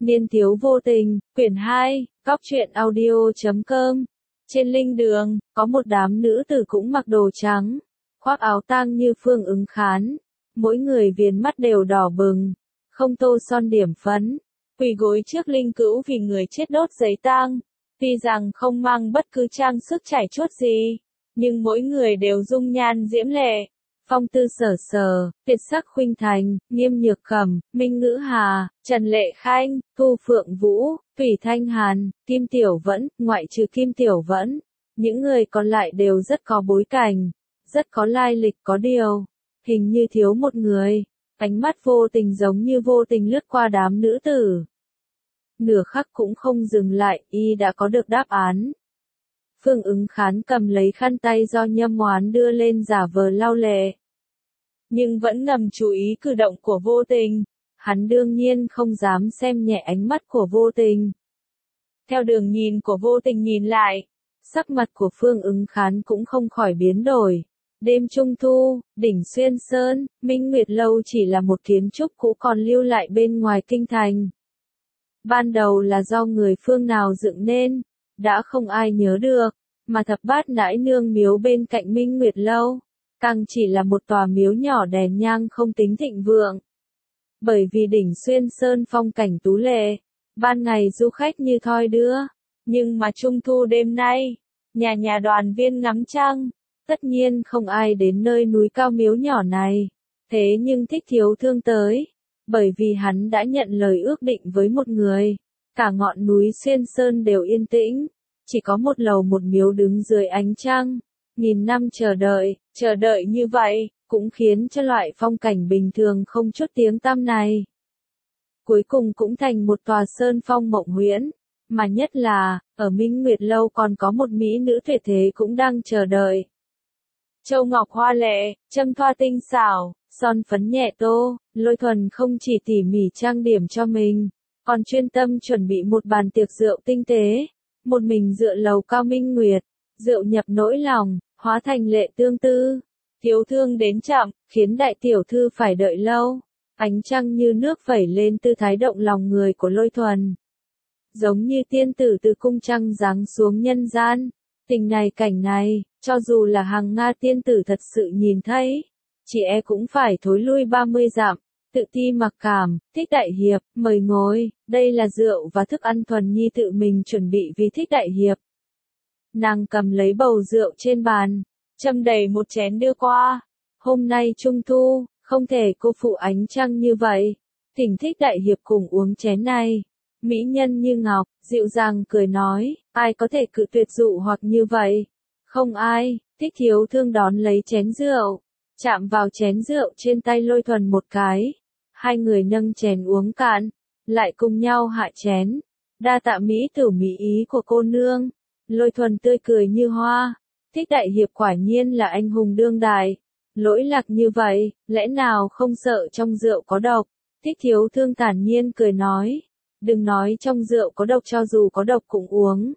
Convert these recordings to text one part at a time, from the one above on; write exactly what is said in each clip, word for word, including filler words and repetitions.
Niên thiếu vô tình, quyển hai, góc truyện audio chấm com. Trên linh đường, có một đám nữ tử cũng mặc đồ trắng, khoác áo tang như Phương Ứng Khán. Mỗi người viền mắt đều đỏ bừng, không tô son điểm phấn, quỳ gối trước linh cữu vì người chết đốt giấy tang. Tuy rằng không mang bất cứ trang sức trải chuốt gì, nhưng mỗi người đều dung nhan diễm lệ. Phong Tư Sở Sở, Tuyệt Sắc Khuynh Thành, Nghiêm Nhược Cẩm, Minh Ngữ Hà, Trần Lệ Khanh, Thu Phượng Vũ, Thủy Thanh Hàn, Kim Tiểu Vẫn, ngoại trừ Kim Tiểu Vẫn, những người còn lại đều rất có bối cảnh, rất có lai lịch có điều, hình như thiếu một người. Ánh mắt vô tình giống như vô tình lướt qua đám nữ tử. Nửa khắc cũng không dừng lại, y đã có được đáp án. Phương Ứng Khán cầm lấy khăn tay do Nhâm Oán đưa lên giả vờ lau lệ. Nhưng vẫn ngầm chú ý cử động của vô tình, hắn đương nhiên không dám xem nhẹ ánh mắt của vô tình. Theo đường nhìn của vô tình nhìn lại, sắc mặt của Phương Ứng Khán cũng không khỏi biến đổi. Đêm Trung Thu, đỉnh Xuyên Sơn, Minh Nguyệt Lâu chỉ là một kiến trúc cũ còn lưu lại bên ngoài kinh thành. Ban đầu là do người phương nào dựng nên, đã không ai nhớ được, mà Thập Bát Nãi Nương miếu bên cạnh Minh Nguyệt Lâu, càng chỉ là một tòa miếu nhỏ đèn nhang không tính thịnh vượng. Bởi vì đỉnh Xuyên Sơn phong cảnh tú lệ, ban ngày du khách như thoi đưa, nhưng mà Trung Thu đêm nay, nhà nhà đoàn viên ngắm trăng, tất nhiên không ai đến nơi núi cao miếu nhỏ này. Thế nhưng Thích Thiếu Thương tới, bởi vì hắn đã nhận lời ước định với một người. Cả ngọn núi Xuyên Sơn đều yên tĩnh, chỉ có một lầu một miếu đứng dưới ánh trăng. Nghìn năm chờ đợi, chờ đợi như vậy, cũng khiến cho loại phong cảnh bình thường không chút tiếng tăm này. Cuối cùng cũng thành một tòa sơn phong mộng huyễn, mà nhất là, ở Minh Nguyệt Lâu còn có một mỹ nữ tuyệt thế cũng đang chờ đợi. Châu ngọc hoa lệ, châm thoa tinh xảo, son phấn nhẹ tô, Lôi Thuần không chỉ tỉ mỉ trang điểm cho mình, còn chuyên tâm chuẩn bị một bàn tiệc rượu tinh tế. Một mình dựa lầu cao Minh Nguyệt, rượu nhập nỗi lòng, hóa thành lệ tương tư. Thiếu thương đến chậm, khiến đại tiểu thư phải đợi lâu. Ánh trăng như nước vẩy lên tư thái động lòng người của Lôi Thuần. Giống như tiên tử từ cung trăng giáng xuống nhân gian. Tình này cảnh này, cho dù là hàng Nga tiên tử thật sự nhìn thấy, chị e cũng phải thối lui ba mươi dặm. Tự ti mặc cảm, Thích đại hiệp, mời ngồi, đây là rượu và thức ăn Thuần Nhi tự mình chuẩn bị vì Thích đại hiệp. Nàng cầm lấy bầu rượu trên bàn, châm đầy một chén đưa qua. Hôm nay Trung Thu, không thể cô phụ ánh trăng như vậy. Thỉnh Thích đại hiệp cùng uống chén này. Mỹ nhân như ngọc, dịu dàng cười nói, ai có thể cự tuyệt dụ hoặc như vậy? Không ai. Thích Thiếu Thương đón lấy chén rượu, chạm vào chén rượu trên tay Lôi Thuần một cái. Hai người nâng chén uống cạn, lại cùng nhau hạ chén. Đa tạ mỹ tử mỹ ý của cô nương. Lôi Thuần tươi cười như hoa. Thích đại hiệp quả nhiên là anh hùng đương đại. Lỗi lạc như vậy, lẽ nào không sợ trong rượu có độc? Thích Thiếu Thương thản nhiên cười nói. Đừng nói trong rượu có độc, cho dù có độc cũng uống.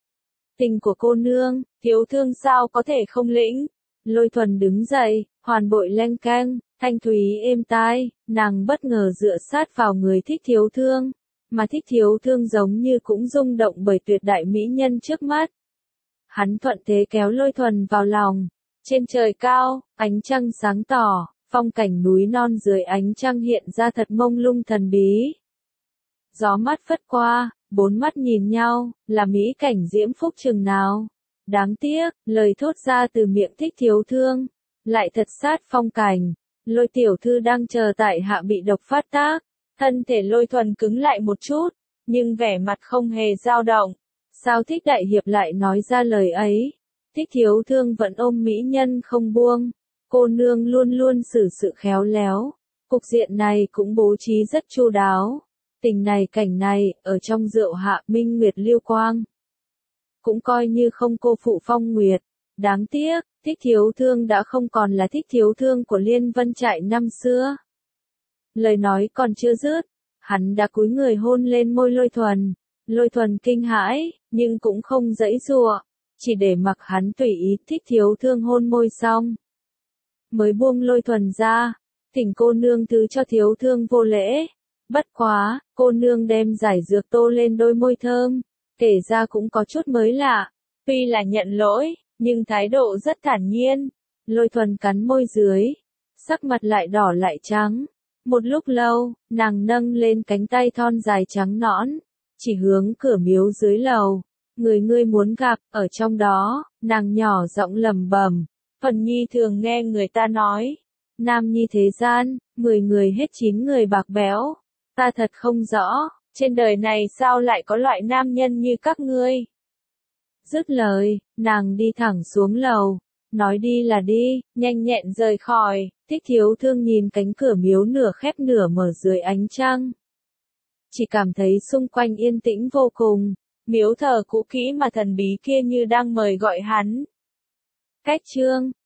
Tình của cô nương, Thiếu Thương sao có thể không lĩnh? Lôi Thuần đứng dậy, hoàn bội leng keng, thanh thúy êm tai, nàng bất ngờ dựa sát vào người Thích Thiếu Thương, mà Thích Thiếu Thương giống như cũng rung động bởi tuyệt đại mỹ nhân trước mắt. Hắn thuận thế kéo Lôi Thuần vào lòng. Trên trời cao, ánh trăng sáng tỏ, phong cảnh núi non dưới ánh trăng hiện ra thật mông lung thần bí. Gió mát phất qua, bốn mắt nhìn nhau, là mỹ cảnh diễm phúc chừng nào. Đáng tiếc, lời thốt ra từ miệng Thích Thiếu Thương, lại thật sát phong cảnh. Lôi tiểu thư đang chờ tại hạ bị độc phát tác. Thân thể Lôi Thuần cứng lại một chút, nhưng vẻ mặt không hề dao động. Sao Thích đại hiệp lại nói ra lời ấy? Thích Thiếu Thương vẫn ôm mỹ nhân không buông. Cô nương luôn luôn xử sự khéo léo. Cục diện này cũng bố trí rất chu đáo. Tình này cảnh này, ở trong rượu hạ Minh Nguyệt lưu quang. Cũng coi như không cô phụ phong nguyệt. Đáng tiếc, Thích Thiếu Thương đã không còn là Thích Thiếu Thương của Liên Vân Trại năm xưa. Lời nói còn chưa dứt, hắn đã cúi người hôn lên môi Lôi Thuần. Lôi Thuần kinh hãi, nhưng cũng không giãy giụa, chỉ để mặc hắn tùy ý. Thích Thiếu Thương hôn môi xong, mới buông Lôi Thuần ra. Thỉnh cô nương thứ cho Thiếu Thương vô lễ. Bất quá, cô nương đem giải dược tô lên đôi môi thơm, kể ra cũng có chút mới lạ. Tuy là nhận lỗi, nhưng thái độ rất thản nhiên. Lôi Thuần cắn môi dưới, sắc mặt lại đỏ lại trắng. Một lúc lâu, nàng nâng lên cánh tay thon dài trắng nõn, chỉ hướng cửa miếu dưới lầu. Người ngươi muốn gặp, ở trong đó, nàng nhỏ giọng lẩm bẩm. Phần Nhi thường nghe người ta nói, nam nhi thế gian, mười người hết chín người bạc béo. Ta thật không rõ, trên đời này sao lại có loại nam nhân như các ngươi. Dứt lời, nàng đi thẳng xuống lầu, nói đi là đi, nhanh nhẹn rời khỏi. Thích Thiếu Thương nhìn cánh cửa miếu nửa khép nửa mở dưới ánh trăng. Chỉ cảm thấy xung quanh yên tĩnh vô cùng, miếu thờ cũ kỹ mà thần bí kia như đang mời gọi hắn. Cách chương